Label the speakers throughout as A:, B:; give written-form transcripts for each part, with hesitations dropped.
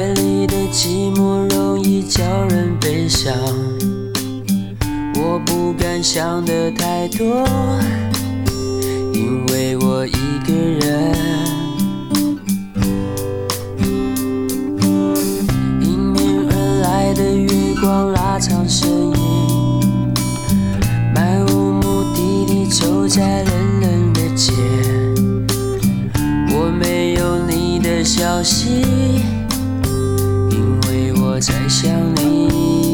A: 夜里的寂寞容易叫人悲伤，我不敢想得太多，因为我一个人。迎面而来的月光拉长身影，漫无目的地走在冷冷的街，我没有你的消息，因为我在想你。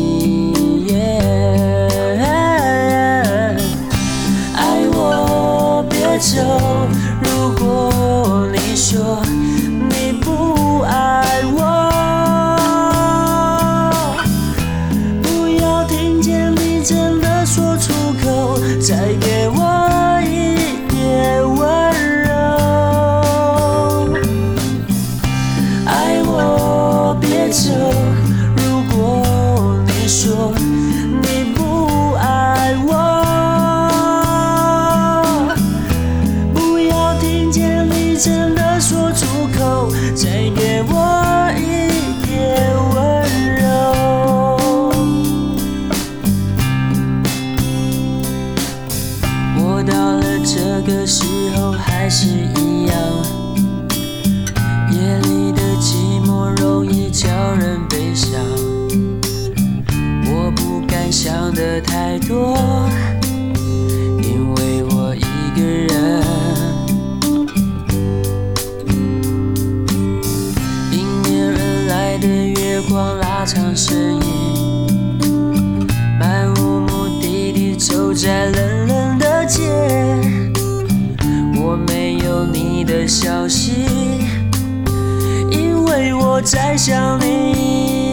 A: 爱我别走，如果你说你不爱我，不要听见你真的说出口，再给我一点温柔。爱我别走，如果你说你不爱我，不要听见你真的说出口，再给我一点温柔。我到了这个时候还是一样，夜里的寂寞容易叫人悲伤，我不敢想得太多，因为我一个人。迎面而来的月光拉长身影，漫无目的地走在冷冷的街，我没有你的消息，因为我在想你。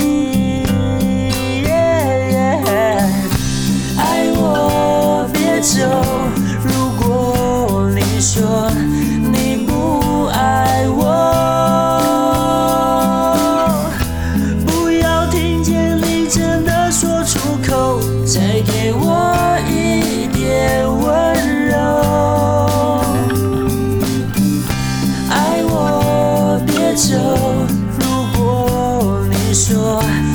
A: 爱我别走，如果你说你不爱我，不要听见你真的说出口，再给我一点温柔。爱我别走，如果你说